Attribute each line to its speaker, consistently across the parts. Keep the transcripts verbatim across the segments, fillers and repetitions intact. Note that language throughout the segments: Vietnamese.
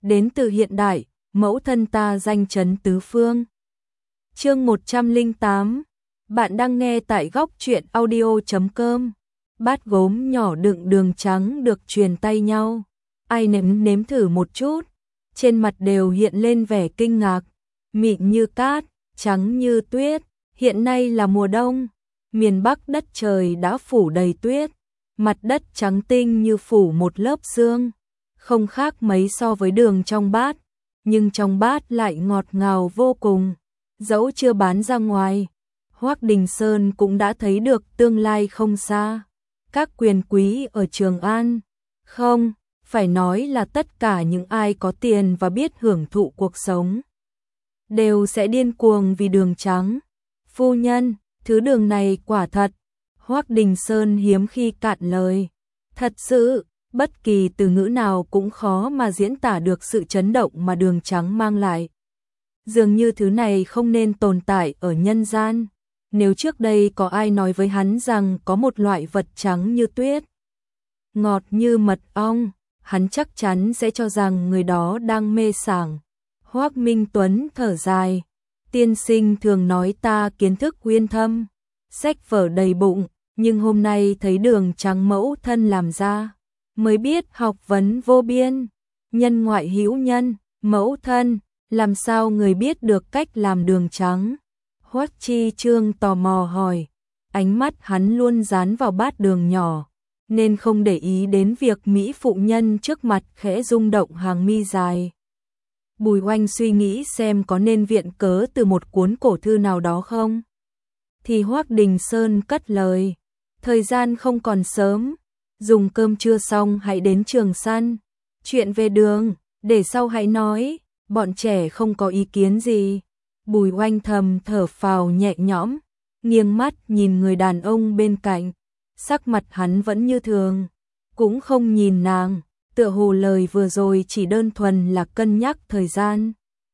Speaker 1: đến từ hiện đại, mẫu thân ta danh chấn tứ phương. Chương một trăm lẻ tám. Bạn đang nghe tại góc truyện audio chấm com. Bát gốm nhỏ đựng đường trắng được truyền tay nhau. Ai nếm nếm thử một chút, trên mặt đều hiện lên vẻ kinh ngạc. Mịn như cát, trắng như tuyết, hiện nay là mùa đông, miền Bắc đất trời đã phủ đầy tuyết, mặt đất trắng tinh như phủ một lớp sương, không khác mấy so với đường trong bát, nhưng trong bát lại ngọt ngào vô cùng. Dẫu chưa bán ra ngoài, Hoắc Đình Sơn cũng đã thấy được tương lai không xa. Các quyền quý ở Trường An, không, phải nói là tất cả những ai có tiền và biết hưởng thụ cuộc sống, đều sẽ điên cuồng vì đường trắng. Phu nhân, thứ đường này quả thật. Hoắc Đình Sơn hiếm khi cạn lời. Thật sự, bất kỳ từ ngữ nào cũng khó mà diễn tả được sự chấn động mà đường trắng mang lại. Dường như thứ này không nên tồn tại ở nhân gian. Nếu trước đây có ai nói với hắn rằng có một loại vật trắng như tuyết, ngọt như mật ong, hắn chắc chắn sẽ cho rằng người đó đang mê sảng. Hoắc Minh Tuấn thở dài, tiên sinh thường nói ta kiến thức uyên thâm, sách vở đầy bụng, nhưng hôm nay thấy đường trắng mẫu thân làm ra, mới biết học vấn vô biên. Nhân ngoại hữu nhân, mẫu thân, làm sao người biết được cách làm đường trắng? Hoắc Chi Trương tò mò hỏi, ánh mắt hắn luôn dán vào bát đường nhỏ, nên không để ý đến việc mỹ phụ nhân trước mặt khẽ rung động hàng mi dài. Bùi Oanh suy nghĩ xem có nên viện cớ từ một cuốn cổ thư nào đó không? Thì Hoắc Đình Sơn cất lời, thời gian không còn sớm, dùng cơm trưa xong hãy đến Trường săn. Chuyện về đường, để sau hãy nói, bọn trẻ không có ý kiến gì. Bùi Oanh thầm thở phào nhẹ nhõm, nghiêng mắt nhìn người đàn ông bên cạnh, sắc mặt hắn vẫn như thường, cũng không nhìn nàng, tựa hồ lời vừa rồi chỉ đơn thuần là cân nhắc thời gian.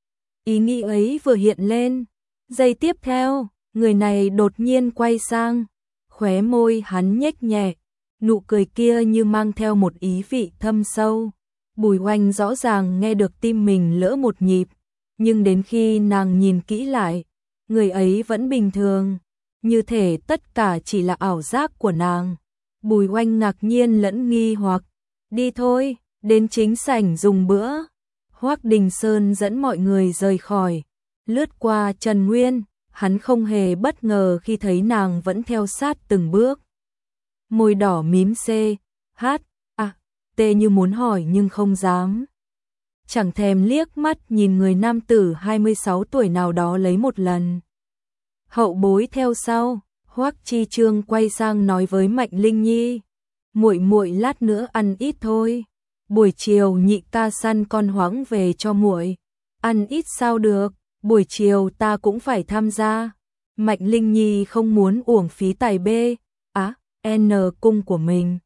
Speaker 1: Ý nghĩ ấy vừa hiện lên, giây tiếp theo, người này đột nhiên quay sang, khóe môi hắn nhếch nhẹ, nụ cười kia như mang theo một ý vị thâm sâu. Bùi Oanh rõ ràng nghe được tim mình lỡ một nhịp, nhưng đến khi nàng nhìn kỹ lại, người ấy vẫn bình thường, như thể tất cả chỉ là ảo giác của nàng. Bùi Oanh ngạc nhiên lẫn nghi hoặc, đi thôi, đến chính sảnh dùng bữa. Hoắc Đình Sơn dẫn mọi người rời khỏi, lướt qua Trần Nguyên, hắn không hề bất ngờ khi thấy nàng vẫn theo sát từng bước. Môi đỏ mím C, H, A, T như muốn hỏi nhưng không dám. Chẳng thèm liếc mắt nhìn người nam tử hai mươi sáu tuổi nào đó lấy một lần. Hậu bối theo sau, Hoắc Chi Trương quay sang nói với Mạnh Linh Nhi, muội muội lát nữa ăn ít thôi, buổi chiều nhị ca săn con hoáng về cho muội. Ăn ít sao được, buổi chiều ta cũng phải tham gia. Mạnh Linh Nhi không muốn uổng phí tài B, á, N cung của mình.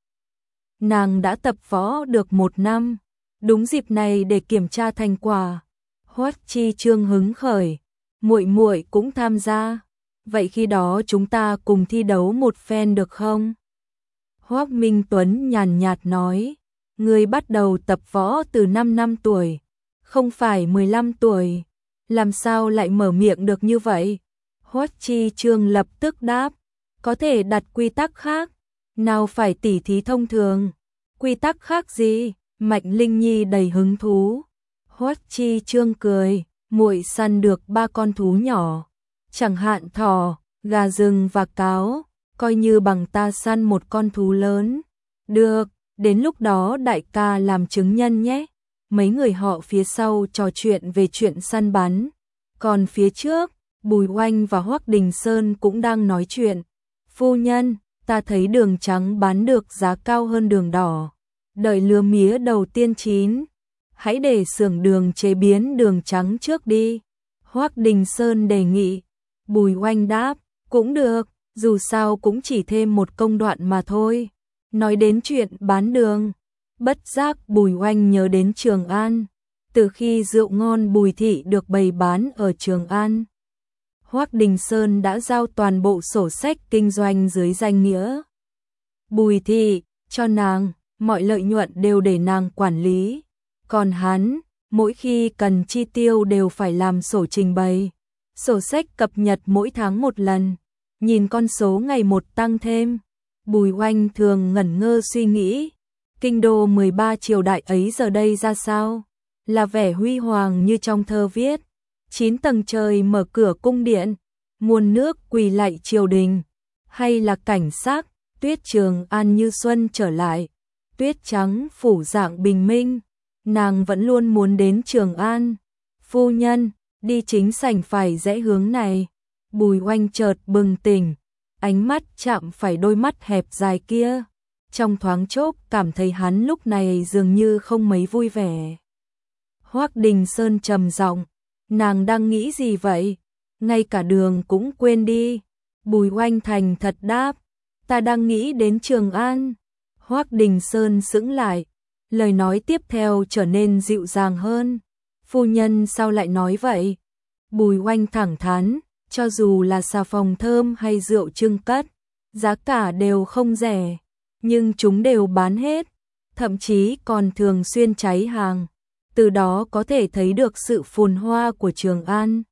Speaker 1: Nàng đã tập võ được một năm, đúng dịp này để kiểm tra thành quả. Hoắc Chi Trương hứng khởi, muội muội cũng tham gia. Vậy khi đó chúng ta cùng thi đấu một phen được không? Hoắc Minh Tuấn nhàn nhạt nói, ngươi bắt đầu tập võ từ năm năm tuổi, không phải mười lăm tuổi, làm sao lại mở miệng được như vậy? Hoắc Chi Trương lập tức đáp, có thể đặt quy tắc khác, nào phải tỉ thí thông thường. Quy tắc khác gì? Mạnh Linh Nhi đầy hứng thú. Hoắc Chi Trương cười, muội săn được ba con thú nhỏ, chẳng hạn thỏ, gà rừng và cáo, coi như bằng ta săn một con thú lớn. Được, đến lúc đó đại ca làm chứng nhân nhé. Mấy người họ phía sau trò chuyện về chuyện săn bắn, còn phía trước, Bùi Oanh và Hoắc Đình Sơn cũng đang nói chuyện. Phu nhân, ta thấy đường trắng bán được giá cao hơn đường đỏ. Đợi lúa mía đầu tiên chín, hãy để xưởng đường chế biến đường trắng trước đi. Hoắc Đình Sơn đề nghị. Bùi Oanh đáp, cũng được, dù sao cũng chỉ thêm một công đoạn mà thôi. Nói đến chuyện bán đường, bất giác Bùi Oanh nhớ đến Trường An. Từ khi rượu ngon Bùi Thị được bày bán ở Trường An, Hoắc Đình Sơn đã giao toàn bộ sổ sách kinh doanh dưới danh nghĩa Bùi Thị cho nàng, mọi lợi nhuận đều để nàng quản lý. Còn hắn, mỗi khi cần chi tiêu đều phải làm sổ trình bày. Sổ sách cập nhật mỗi tháng một lần, nhìn con số ngày một tăng thêm. Bùi Oanh thường ngẩn ngơ suy nghĩ, kinh đô mười ba triều đại ấy giờ đây ra sao? Là vẻ huy hoàng như trong thơ viết, chín tầng trời mở cửa cung điện, muôn nước quỳ lạy triều đình, hay là cảnh sắc, tuyết Trường An như xuân trở lại, tuyết trắng phủ dạng bình minh, nàng vẫn luôn muốn đến Trường An. Phu nhân, đi chính sảnh phải rẽ hướng này. Bùi Oanh chợt bừng tỉnh, ánh mắt chạm phải đôi mắt hẹp dài kia. Trong thoáng chốc cảm thấy hắn lúc này dường như không mấy vui vẻ. Hoắc Đình Sơn trầm giọng, nàng đang nghĩ gì vậy? Ngay cả đường cũng quên đi. Bùi Oanh thành thật đáp, ta đang nghĩ đến Trường An. Hoắc Đình Sơn sững lại, lời nói tiếp theo trở nên dịu dàng hơn. Phu nhân sao lại nói vậy? Bùi Oanh thẳng thắn, cho dù là xà phòng thơm hay rượu trưng cất, giá cả đều không rẻ, nhưng chúng đều bán hết, thậm chí còn thường xuyên cháy hàng. Từ đó có thể thấy được sự phồn hoa của Trường An.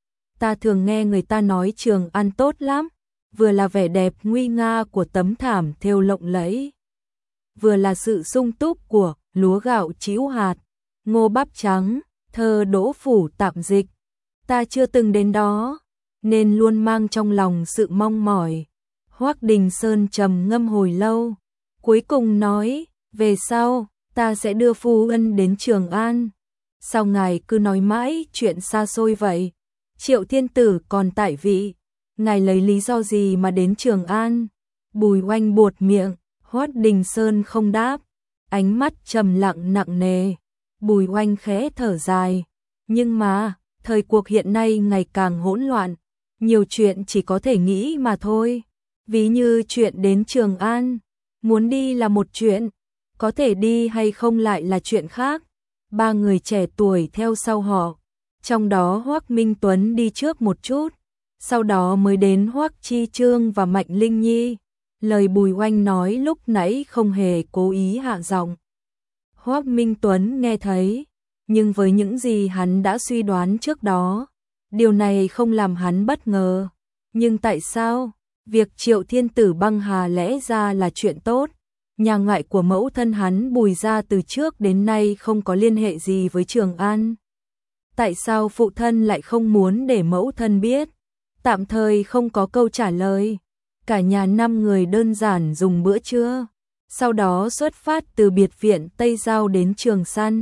Speaker 1: Ta thường nghe người ta nói Trường An tốt lắm, vừa là vẻ đẹp nguy nga của tấm thảm thêu lộng lẫy, vừa là sự sung túc của lúa gạo trĩu hạt, ngô bắp trắng, thơ đỗ phủ tạm dịch. Ta chưa từng đến đó, nên luôn mang trong lòng sự mong mỏi. Hoắc Đình Sơn trầm ngâm hồi lâu, cuối cùng nói, về sau, ta sẽ đưa phu ân đến Trường An. Sao ngài cứ nói mãi chuyện xa xôi vậy? Triệu Thiên Tử còn tại vị, ngài lấy lý do gì mà đến Trường An? Bùi Oanh buột miệng, Hoắc Đình Sơn không đáp, ánh mắt trầm lặng nặng nề. Bùi Oanh khẽ thở dài, nhưng mà, thời cuộc hiện nay ngày càng hỗn loạn, nhiều chuyện chỉ có thể nghĩ mà thôi. Ví như chuyện đến Trường An, muốn đi là một chuyện, có thể đi hay không lại là chuyện khác. Ba người trẻ tuổi theo sau họ, trong đó Hoắc Minh Tuấn đi trước một chút, sau đó mới đến Hoắc Chi Trương và Mạnh Linh Nhi. Lời Bùi Oanh nói lúc nãy không hề cố ý hạ giọng. Hoắc Minh Tuấn nghe thấy, nhưng với những gì hắn đã suy đoán trước đó, điều này không làm hắn bất ngờ. Nhưng tại sao? Việc Triệu Thiên Tử băng hà lẽ ra là chuyện tốt. Nhà ngoại của mẫu thân hắn Bùi gia từ trước đến nay không có liên hệ gì với Trường An. Tại sao phụ thân lại không muốn để mẫu thân biết? Tạm thời không có câu trả lời. Cả nhà năm người đơn giản dùng bữa trưa, sau đó xuất phát từ biệt viện Tây Giao đến Trường Săn.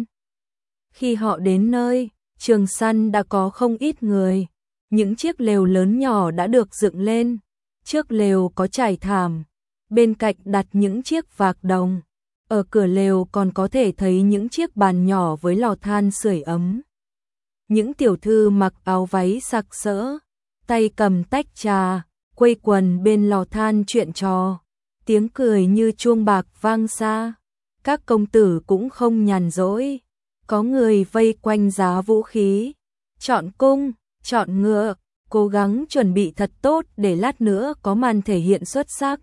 Speaker 1: Khi họ đến nơi, Trường Săn đã có không ít người. Những chiếc lều lớn nhỏ đã được dựng lên. Trước lều có trải thảm, bên cạnh đặt những chiếc vạc đồng. Ở cửa lều còn có thể thấy những chiếc bàn nhỏ với lò than sưởi ấm. Những tiểu thư mặc áo váy sặc sỡ, tay cầm tách trà, quây quần bên lò than chuyện trò. Tiếng cười như chuông bạc vang xa. Các công tử cũng không nhàn rỗi. Có người vây quanh giá vũ khí, chọn cung, chọn ngựa, cố gắng chuẩn bị thật tốt để lát nữa có màn thể hiện xuất sắc.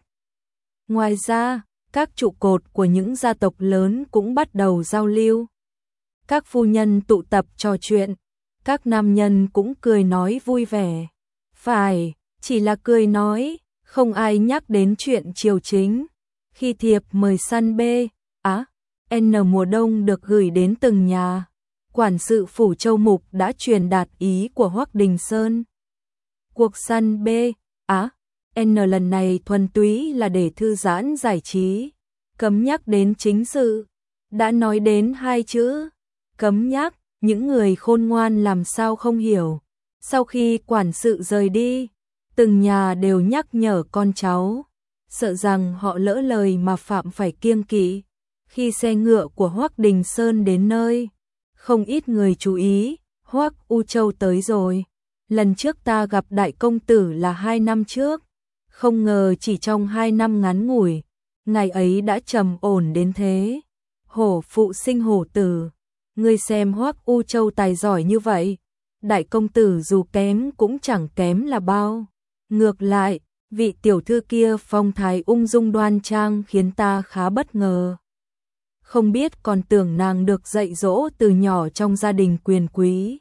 Speaker 1: Ngoài ra, các trụ cột của những gia tộc lớn cũng bắt đầu giao lưu. Các phu nhân tụ tập trò chuyện, các nam nhân cũng cười nói vui vẻ. Phải, chỉ là cười nói, không ai nhắc đến chuyện triều chính. Khi thiệp mời săn B, Á, N mùa đông được gửi đến từng nhà, quản sự phủ Châu Mục đã truyền đạt ý của Hoắc Đình Sơn. Cuộc săn B, Á, N lần này thuần túy là để thư giãn giải trí, cấm nhắc đến chính sự. Đã nói đến hai chữ, cấm nhắc, những người khôn ngoan làm sao không hiểu. Sau khi quản sự rời đi, từng nhà đều nhắc nhở con cháu, sợ rằng họ lỡ lời mà phạm phải kiêng kỵ. Khi xe ngựa của Hoắc Đình Sơn đến nơi, không ít người chú ý, Hoắc U Châu tới rồi. Lần trước ta gặp đại công tử là hai năm trước, không ngờ chỉ trong hai năm ngắn ngủi, ngày ấy đã trầm ổn đến thế. Hổ phụ sinh hổ tử, ngươi xem Hoắc U Châu tài giỏi như vậy, đại công tử dù kém cũng chẳng kém là bao. Ngược lại, vị tiểu thư kia phong thái ung dung đoan trang khiến ta khá bất ngờ. không biết còn tưởng nàng được dạy dỗ từ nhỏ trong gia đình quyền quý.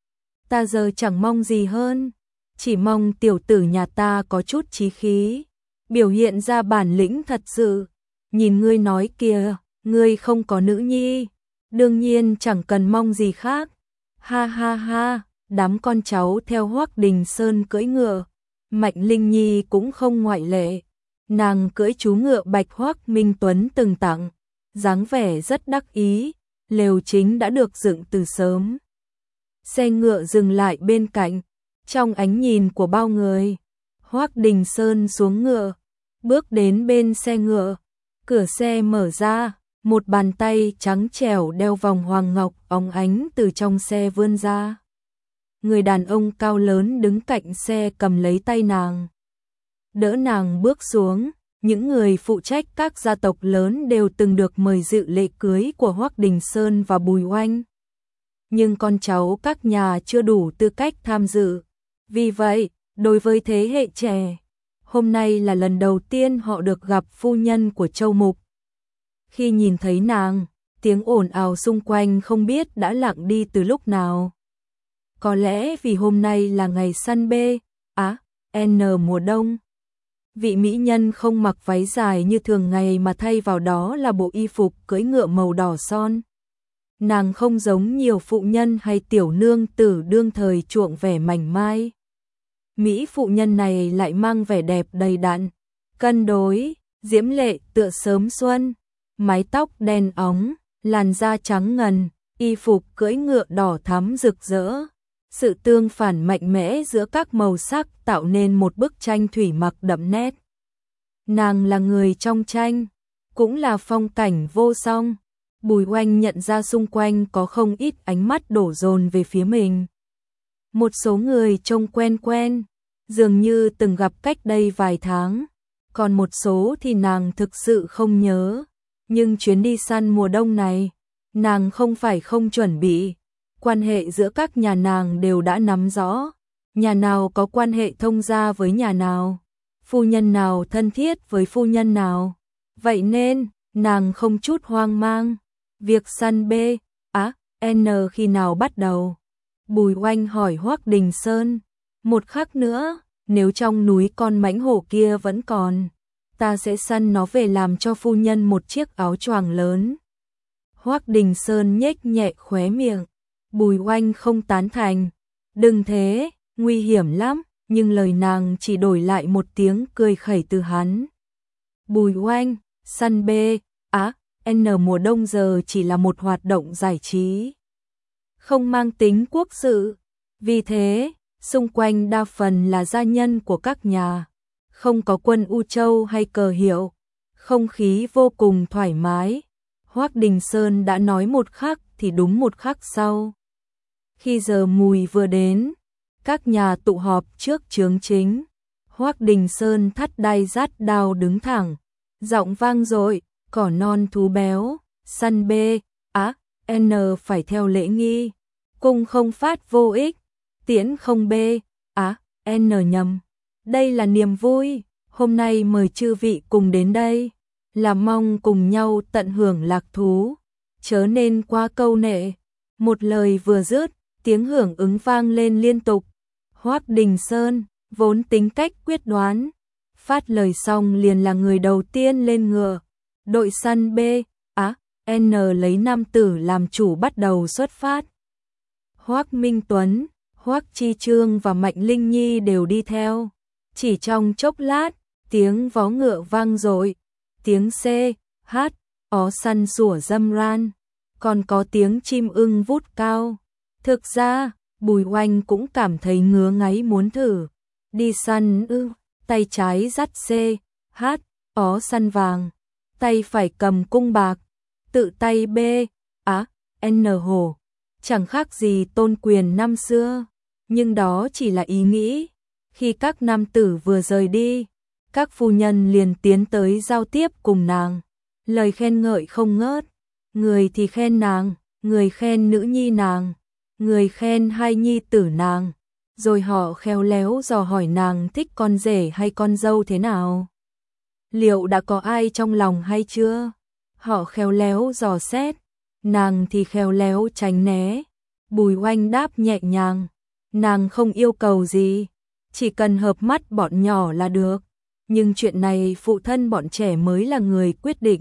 Speaker 1: Ta giờ chẳng mong gì hơn, chỉ mong tiểu tử nhà ta có chút chí khí, biểu hiện ra bản lĩnh thật sự. Nhìn ngươi nói kìa, ngươi không có nữ nhi, đương nhiên chẳng cần mong gì khác. Ha ha ha, đám con cháu theo Hoắc Đình Sơn cưỡi ngựa, Mạnh Linh Nhi cũng không ngoại lệ. Nàng cưỡi chú ngựa bạch Hoắc Minh Tuấn từng tặng, dáng vẻ rất đắc ý, lều chính đã được dựng từ sớm. Xe ngựa dừng lại bên cạnh, trong ánh nhìn của bao người, Hoắc Đình Sơn xuống ngựa, bước đến bên xe ngựa, cửa xe mở ra, một bàn tay trắng trẻo đeo vòng hoàng ngọc óng ánh từ trong xe vươn ra. Người đàn ông cao lớn đứng cạnh xe cầm lấy tay nàng, đỡ nàng bước xuống. Những người phụ trách các gia tộc lớn đều từng được mời dự lễ cưới của Hoắc Đình Sơn và Bùi Oanh. Nhưng con cháu các nhà chưa đủ tư cách tham dự. Vì vậy, đối với thế hệ trẻ, hôm nay là lần đầu tiên họ được gặp phu nhân của Châu Mục. Khi nhìn thấy nàng, tiếng ồn ào xung quanh không biết đã lặng đi từ lúc nào. Có lẽ vì hôm nay là ngày săn bê, á, N mùa đông. Vị mỹ nhân không mặc váy dài như thường ngày mà thay vào đó là bộ y phục cưỡi ngựa màu đỏ son. Nàng không giống nhiều phụ nhân hay tiểu nương tử đương thời chuộng vẻ mảnh mai. Mỹ phụ nhân này lại mang vẻ đẹp đầy đặn, cân đối, diễm lệ tựa sớm xuân, mái tóc đen óng, làn da trắng ngần, y phục cưỡi ngựa đỏ thắm rực rỡ. Sự tương phản mạnh mẽ giữa các màu sắc tạo nên một bức tranh thủy mặc đậm nét. Nàng là người trong tranh, cũng là phong cảnh vô song. Bùi Oanh nhận ra xung quanh có không ít ánh mắt đổ dồn về phía mình. Một số người trông quen quen, dường như từng gặp cách đây vài tháng, còn một số thì nàng thực sự không nhớ. Nhưng chuyến đi săn mùa đông này, nàng không phải không chuẩn bị. Quan hệ giữa các nhà nàng đều đã nắm rõ, nhà nào có quan hệ thông gia với nhà nào, phu nhân nào thân thiết với phu nhân nào. Vậy nên, nàng không chút hoang mang. Việc săn bê, á, N khi nào bắt đầu? Bùi Oanh hỏi Hoắc Đình Sơn. Một khắc nữa, nếu trong núi con mãnh hổ kia vẫn còn, ta sẽ săn nó về làm cho phu nhân một chiếc áo choàng lớn. Hoắc Đình Sơn nhếch nhẹ khóe miệng. Bùi Oanh không tán thành. Đừng thế, nguy hiểm lắm, nhưng lời nàng chỉ đổi lại một tiếng cười khẩy từ hắn. Bùi Oanh, săn bê, á, N mùa đông giờ chỉ là một hoạt động giải trí, không mang tính quốc sự. Vì thế, xung quanh đa phần là gia nhân của các nhà, không có quân U Châu hay cờ hiệu, không khí vô cùng thoải mái. Hoắc Đình Sơn đã nói một khắc thì đúng một khắc sau. Khi giờ mùi vừa đến, các nhà tụ họp trước chướng chính. Hoắc Đình Sơn thắt đai dắt đao đứng thẳng, giọng vang dội, cỏ non thú béo, săn bê, á, N phải theo lễ nghi, cung không phát vô ích, tiễn không bê, á, N nhầm. Đây là niềm vui, hôm nay mời chư vị cùng đến đây, là mong cùng nhau tận hưởng lạc thú, chớ nên quá câu nệ. Một lời vừa dứt, tiếng hưởng ứng vang lên liên tục. Hoắc Đình Sơn, vốn tính cách quyết đoán, phát lời xong liền là người đầu tiên lên ngựa. Đội săn B, á, N lấy nam tử làm chủ bắt đầu xuất phát. Hoắc Minh Tuấn, Hoắc Chi Trương và Mạnh Linh Nhi đều đi theo. Chỉ trong chốc lát, tiếng vó ngựa vang dội, tiếng xe, hát, ó săn sủa râm ran, còn có tiếng chim ưng vút cao. Thực ra, Bùi Oanh cũng cảm thấy ngứa ngáy muốn thử. Đi săn ư, tay trái dắt xe, hát, ó săn vàng, tay phải cầm cung bạc, tự tay bê, á, N hổ. Chẳng khác gì tôn quyền năm xưa, nhưng đó chỉ là ý nghĩ. Khi các nam tử vừa rời đi, các phu nhân liền tiến tới giao tiếp cùng nàng, lời khen ngợi không ngớt. Người thì khen nàng, người khen nữ nhi nàng, người khen hai nhi tử nàng, rồi họ khéo léo dò hỏi nàng thích con rể hay con dâu thế nào. Liệu đã có ai trong lòng hay chưa? họ khéo léo dò xét, nàng thì khéo léo tránh né. Bùi Oanh đáp nhẹ nhàng, nàng không yêu cầu gì, chỉ cần hợp mắt bọn nhỏ là được, nhưng chuyện này phụ thân bọn trẻ mới là người quyết định.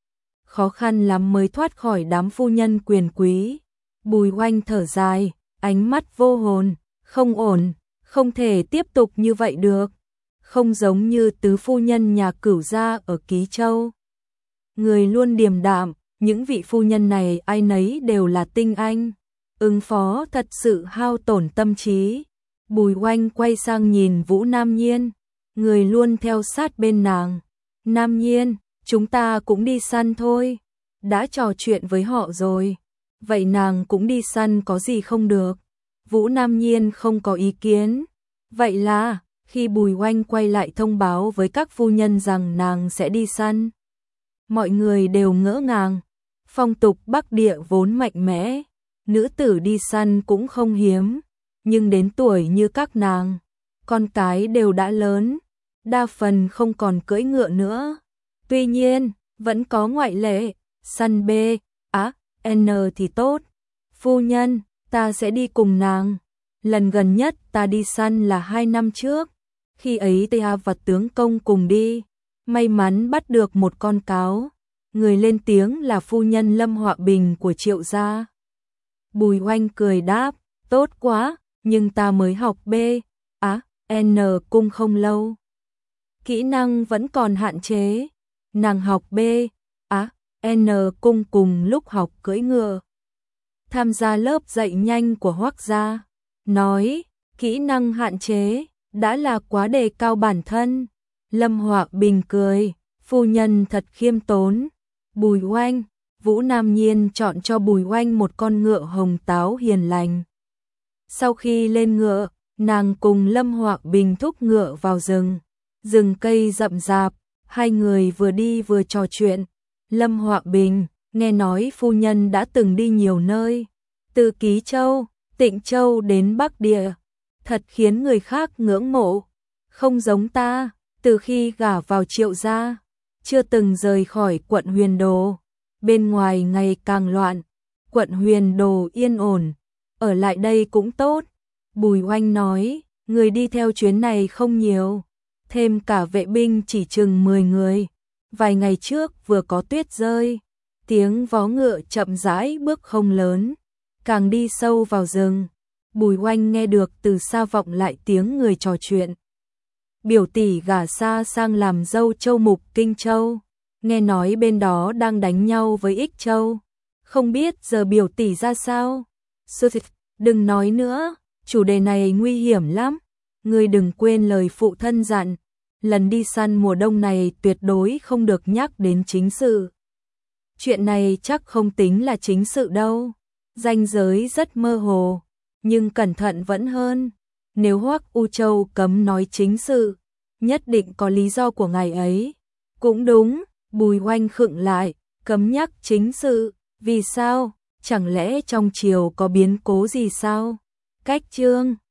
Speaker 1: Khó khăn lắm mới thoát khỏi đám phu nhân quyền quý. Bùi Oanh thở dài, ánh mắt vô hồn, không ổn, không thể tiếp tục như vậy được, không giống như tứ phu nhân nhà Cửu gia ở Ký Châu. Người luôn điềm đạm, những vị phu nhân này ai nấy đều là tinh anh, ứng phó thật sự hao tổn tâm trí. Bùi Oanh quay sang nhìn Vũ Nam Nhiên, người luôn theo sát bên nàng. Nam Nhiên, chúng ta cũng đi săn thôi, đã trò chuyện với họ rồi, vậy nàng cũng đi săn có gì không được. Vũ Nam Nhiên không có ý kiến. Vậy là, khi Bùi Oanh quay lại thông báo với các phu nhân rằng nàng sẽ đi săn, mọi người đều ngỡ ngàng. Phong tục Bắc Địa vốn mạnh mẽ, nữ tử đi săn cũng không hiếm, nhưng đến tuổi như các nàng, con cái đều đã lớn, đa phần không còn cưỡi ngựa nữa. Tuy nhiên, vẫn có ngoại lệ, săn B, á, N thì tốt. Phu nhân, ta sẽ đi cùng nàng. Lần gần nhất ta đi săn là hai năm trước, khi ấy ta và tướng công cùng đi, may mắn bắt được một con cáo. Người lên tiếng là phu nhân Lâm Họa Bình của Triệu gia. Bùi Oanh cười đáp, tốt quá, nhưng ta mới học B, á, N cung không lâu. Kỹ năng vẫn còn hạn chế, nàng học B, á, N cung cùng lúc học cưỡi ngựa. Tham gia lớp dạy nhanh của Hoắc gia, nói, kỹ năng hạn chế, đã là quá đề cao bản thân. Lâm Họa Bình cười, phu nhân thật khiêm tốn. Bùi Oanh, Vũ Nam Nhiên chọn cho Bùi Oanh một con ngựa hồng táo hiền lành. Sau khi lên ngựa, nàng cùng Lâm Họa Bình thúc ngựa vào rừng. Rừng cây rậm rạp, hai người vừa đi vừa trò chuyện. Lâm Họa Bình, nghe nói phu nhân đã từng đi nhiều nơi, từ Ký Châu, Tịnh Châu đến Bắc Địa, thật khiến người khác ngưỡng mộ. Không giống ta, từ khi gả vào Triệu gia, chưa từng rời khỏi quận Huyền Đồ. Bên ngoài ngày càng loạn, quận Huyền Đồ yên ổn, ở lại đây cũng tốt. Bùi Oanh nói, người đi theo chuyến này không nhiều, thêm cả vệ binh chỉ chừng mười người. Vài ngày trước vừa có tuyết rơi, tiếng vó ngựa chậm rãi bước không lớn, càng đi sâu vào rừng, Bùi Oanh nghe được từ xa vọng lại tiếng người trò chuyện. Biểu tỷ gả xa sang làm dâu Châu Mục Kinh Châu, nghe nói bên đó đang đánh nhau với Ích Châu, không biết giờ biểu tỷ ra sao. Sư thịt, đừng nói nữa, chủ đề này nguy hiểm lắm, ngươi đừng quên lời phụ thân dặn, lần đi săn mùa đông này tuyệt đối không được nhắc đến chính sự. Chuyện này chắc không tính là chính sự đâu, ranh giới rất mơ hồ, nhưng cẩn thận vẫn hơn. Nếu Hoắc U Châu cấm nói chính sự, nhất định có lý do của ngài ấy. Cũng đúng, Bùi Oanh khựng lại, cấm nhắc chính sự, vì sao? Chẳng lẽ trong triều có biến cố gì sao? Cách chương